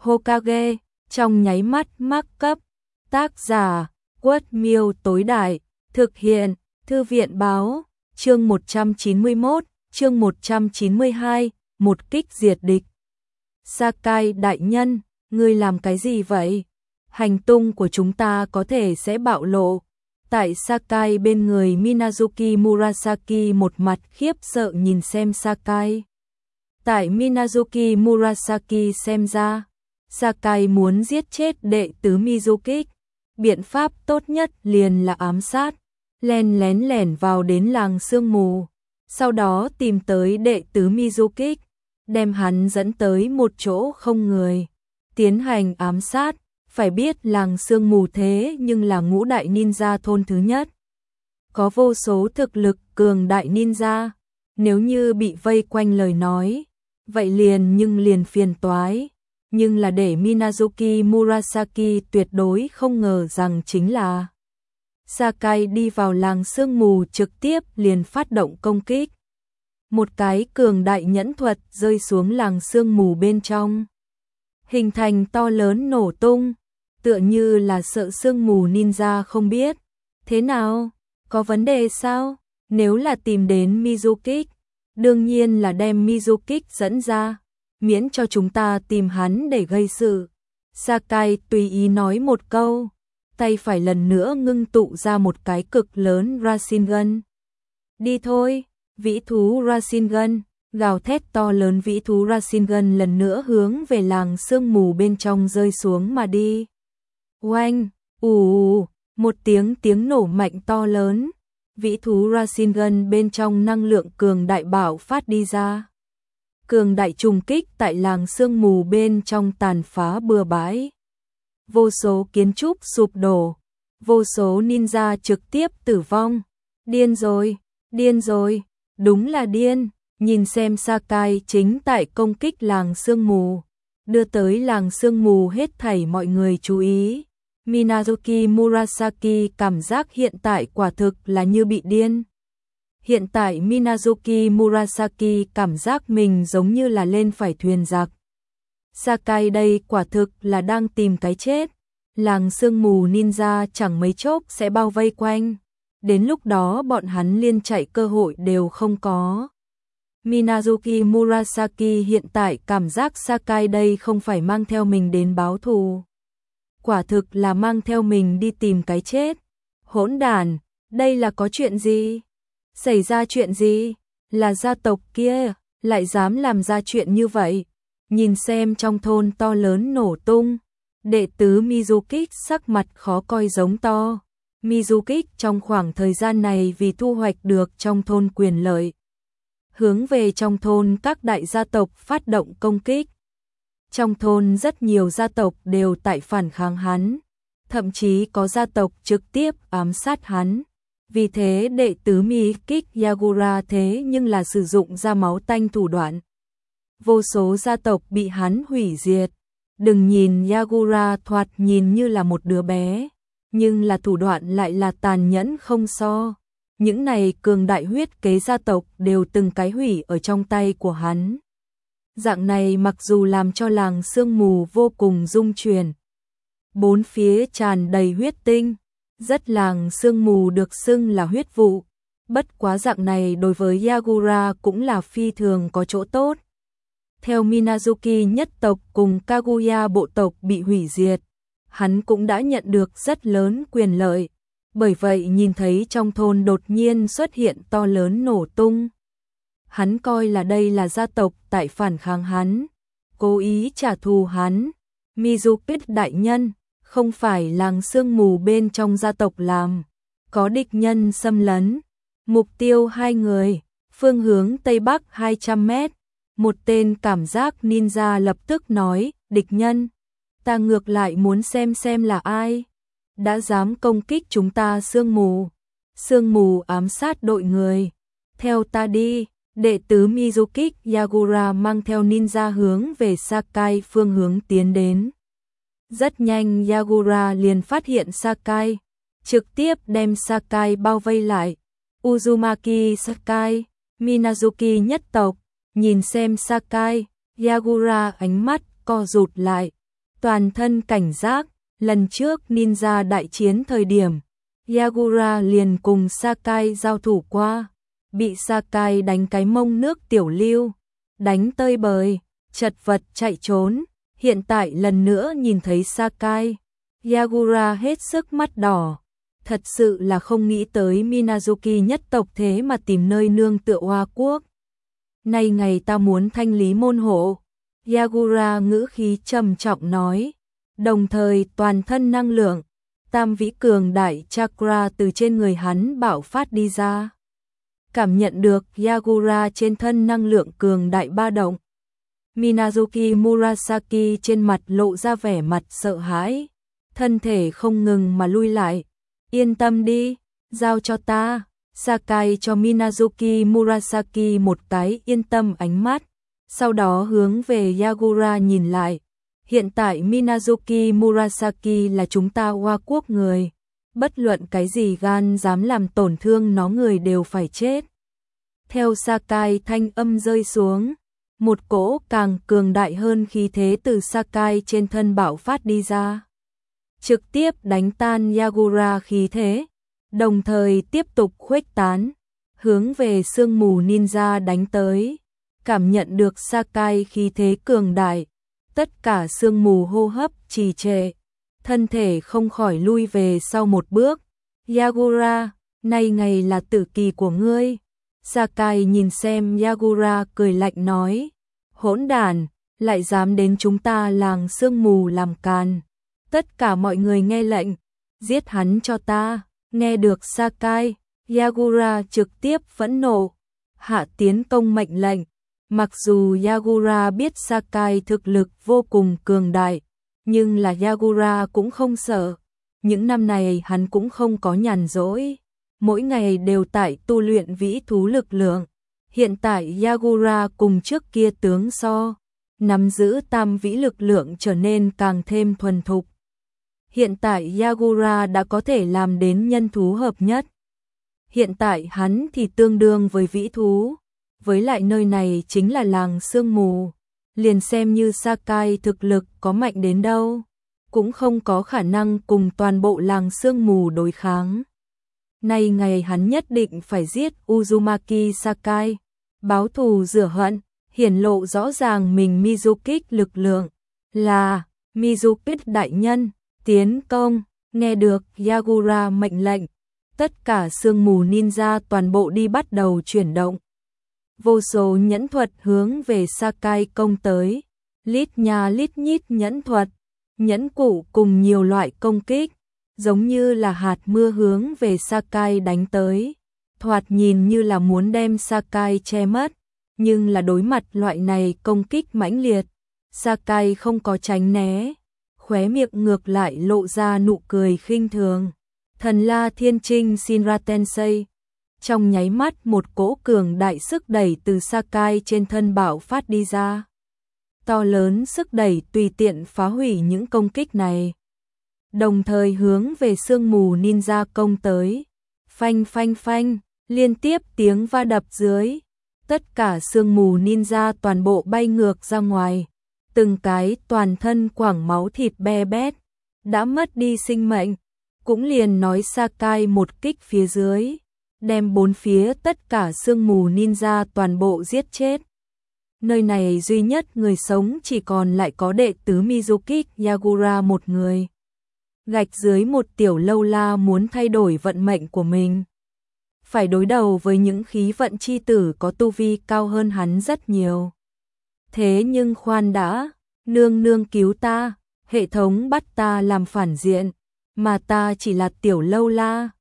Hokage, trong nháy mắt mắc cấp. Tác giả, Quất Miêu tối đại, thực hiện, Thư viện báo, chương 191, chương 192, một kích diệt địch. Sakai đại nhân, ngươi làm cái gì vậy? Hành tung của chúng ta có thể sẽ bạo lộ. Tại Sakai bên người Minazuki Murasaki một mặt khiếp sợ nhìn xem Sakai. Tại Minazuki Murasaki xem ra, Sakai muốn giết chết đệ tứ Mizuki. Biện pháp tốt nhất liền là ám sát, len lén lẻn vào đến làng sương mù, sau đó tìm tới đệ tứ Mizuki, đem hắn dẫn tới một chỗ không người, tiến hành ám sát. Phải biết làng sương mù thế nhưng là ngũ đại ninja thôn thứ nhất, có vô số thực lực cường đại ninja, nếu như bị vây quanh lời nói, vậy liền phiền toái. Nhưng là để Minazuki Murasaki tuyệt đối không ngờ rằng chính là Sakai đi vào làng sương mù trực tiếp liền phát động công kích. Một cái cường đại nhẫn thuật rơi xuống làng sương mù bên trong, hình thành to lớn nổ tung, tựa như là sợ sương mù ninja không biết. Thế nào? Có vấn đề sao? Nếu là tìm đến Mizuki, đương nhiên là đem Mizuki dẫn ra, miễn cho chúng ta tìm hắn để gây sự. Sakai tùy ý nói một câu, tay phải lần nữa ngưng tụ ra một cái cực lớn Rasengan. Đi thôi, vĩ thú Rasengan, gào thét to lớn vĩ thú Rasengan lần nữa hướng về làng sương mù bên trong rơi xuống mà đi. Oanh, một tiếng nổ mạnh to lớn, vĩ thú Rasengan bên trong năng lượng cường đại bạo phát đi ra. Cường đại trùng kích tại làng sương mù bên trong tàn phá bừa bãi. Vô số kiến trúc sụp đổ, vô số ninja trực tiếp tử vong. Điên rồi, đúng là điên. Nhìn xem Sakai chính tại công kích làng sương mù, đưa tới làng sương mù hết thảy mọi người chú ý. Minazuki Murasaki cảm giác hiện tại quả thực là như bị điên. Hiện tại Minazuki Murasaki cảm giác mình giống như là lên phải thuyền giặc. Sakai đây quả thực là đang tìm cái chết. Làng sương mù ninja chẳng mấy chốc sẽ bao vây quanh. Đến lúc đó bọn hắn liên chạy cơ hội đều không có. Minazuki Murasaki hiện tại cảm giác Sakai đây không phải mang theo mình đến báo thù. Quả thực là mang theo mình đi tìm cái chết. Hỗn đản, đây là có chuyện gì? Xảy ra chuyện gì? Là gia tộc kia, lại dám làm ra chuyện như vậy. Nhìn xem trong thôn to lớn nổ tung. Đệ tứ Mizuki sắc mặt khó coi giống to. Mizuki trong khoảng thời gian này vì thu hoạch được trong thôn quyền lợi, hướng về trong thôn các đại gia tộc phát động công kích. Trong thôn rất nhiều gia tộc đều tại phản kháng hắn, thậm chí có gia tộc trực tiếp ám sát hắn. Vì thế đệ tứ Mizuki Yagura thế nhưng là sử dụng ra máu tanh thủ đoạn. Vô số gia tộc bị hắn hủy diệt. Đừng nhìn Yagura thoạt nhìn như là một đứa bé, nhưng là thủ đoạn lại là tàn nhẫn không so. Những này cường đại huyết kế gia tộc đều từng cái hủy ở trong tay của hắn. Dạng này mặc dù làm cho làng sương mù vô cùng rung chuyển, bốn phía tràn đầy huyết tinh, rất làng sương mù được xưng là huyết vụ. Bất quá dạng này đối với Yagura cũng là phi thường có chỗ tốt. Theo Minazuki nhất tộc cùng Kaguya bộ tộc bị hủy diệt, hắn cũng đã nhận được rất lớn quyền lợi. Bởi vậy nhìn thấy trong thôn đột nhiên xuất hiện to lớn nổ tung, hắn coi là đây là gia tộc tại phản kháng hắn, cố ý trả thù hắn. Mizuki đại nhân, không phải làng sương mù bên trong gia tộc làm, có địch nhân xâm lấn. Mục tiêu 2 người, phương hướng Tây Bắc 200 mét. Một tên cảm giác ninja lập tức nói, địch nhân, ta ngược lại muốn xem là ai đã dám công kích chúng ta. Sương mù ám sát đội người, theo ta đi. Đệ tứ Mizuki Yagura mang theo ninja hướng về Sakai phương hướng tiến đến. Rất nhanh Yagura liền phát hiện Sakai, trực tiếp đem Sakai bao vây lại. Uzumaki Sakai, Minazuki nhất tộc, nhìn xem Sakai, Yagura ánh mắt co rụt lại, toàn thân cảnh giác, lần trước ninja đại chiến thời điểm, Yagura liền cùng Sakai giao thủ qua, bị Sakai đánh cái mông nước tiểu lưu, đánh tơi bời, chật vật chạy trốn, hiện tại lần nữa nhìn thấy Sakai, Yagura hết sức mắt đỏ, thật sự là không nghĩ tới Minazuki nhất tộc thế mà tìm nơi nương tựa Hoa Quốc. Nay ngày ta muốn thanh lý môn hộ, Yagura ngữ khí trầm trọng nói, đồng thời toàn thân năng lượng, tam vĩ cường đại chakra từ trên người hắn bạo phát đi ra. Cảm nhận được Yagura trên thân năng lượng cường đại ba động. Minazuki Murasaki trên mặt lộ ra vẻ mặt sợ hãi, thân thể không ngừng mà lui lại. Yên tâm đi, giao cho ta. Sakai cho Minazuki Murasaki một cái yên tâm ánh mắt, sau đó hướng về Yagura nhìn lại. Hiện tại Minazuki Murasaki là chúng ta Hoa Quốc người, bất luận cái gì gan dám làm tổn thương nó người đều phải chết. Theo Sakai thanh âm rơi xuống, một cỗ càng cường đại hơn khí thế từ Sakai trên thân bạo phát đi ra, trực tiếp đánh tan Yagura khí thế, đồng thời tiếp tục khuếch tán, hướng về sương mù ninja đánh tới. Cảm nhận được Sakai khí thế cường đại, tất cả sương mù hô hấp trì trệ, thân thể không khỏi lui về sau một bước. Yagura, nay ngày là tử kỳ của ngươi. Sakai nhìn xem Yagura cười lạnh nói, hỗn đản, lại dám đến chúng ta làng sương mù làm càn. Tất cả mọi người nghe lệnh, giết hắn cho ta. Nghe được Sakai, Yagura trực tiếp phẫn nộ, hạ tiến công mệnh lệnh. Mặc dù Yagura biết Sakai thực lực vô cùng cường đại, nhưng là Yagura cũng không sợ. Những năm này hắn cũng không có nhàn rỗi, mỗi ngày đều tại tu luyện vĩ thú lực lượng. Hiện tại Yagura cùng trước kia tướng so, nắm giữ tam vĩ lực lượng trở nên càng thêm thuần thục. Hiện tại Yagura đã có thể làm đến nhân thú hợp nhất. Hiện tại hắn thì tương đương với vĩ thú. Với lại nơi này chính là làng sương mù. Liền xem như Sakai thực lực có mạnh đến đâu, cũng không có khả năng cùng toàn bộ làng sương mù đối kháng. Nay ngày hắn nhất định phải giết Uzumaki Sakai, báo thù rửa hận, hiển lộ rõ ràng mình Mizuki lực lượng. Là, Mizuki đại nhân, tiến công. Nghe được Yagura mệnh lệnh, tất cả sương mù ninja toàn bộ đi bắt đầu chuyển động. Vô số nhẫn thuật hướng về Sakai công tới, lít nha lít nhít nhẫn thuật, nhẫn cụ cùng nhiều loại công kích, giống như là hạt mưa hướng về Sakai đánh tới. Thoạt nhìn như là muốn đem Sakai che mất, nhưng là đối mặt loại này công kích mãnh liệt, Sakai không có tránh né, khóe miệng ngược lại lộ ra nụ cười khinh thường. Thần La Thiên Trinh Shinra Tensei. Trong nháy mắt một cỗ cường đại sức đẩy từ Sakai trên thân bạo phát đi ra. To lớn sức đẩy tùy tiện phá hủy những công kích này. Đồng thời hướng về sương mù ninja công tới. Phanh phanh phanh, liên tiếp tiếng va đập dưới. Tất cả sương mù ninja toàn bộ bay ngược ra ngoài. Từng cái toàn thân quảng máu thịt be bét, đã mất đi sinh mệnh. Cũng liền nói Sakai một kích phía dưới, đem bốn phía tất cả sương mù ninja toàn bộ giết chết. Nơi này duy nhất người sống chỉ còn lại có đệ tứ Mizuki Yagura một người. Gạch dưới một tiểu lâu la muốn thay đổi vận mệnh của mình. Phải đối đầu với những khí vận chi tử có tu vi cao hơn hắn rất nhiều. Thế nhưng khoan đã, nương nương cứu ta, hệ thống bắt ta làm phản diện, mà ta chỉ là tiểu lâu la.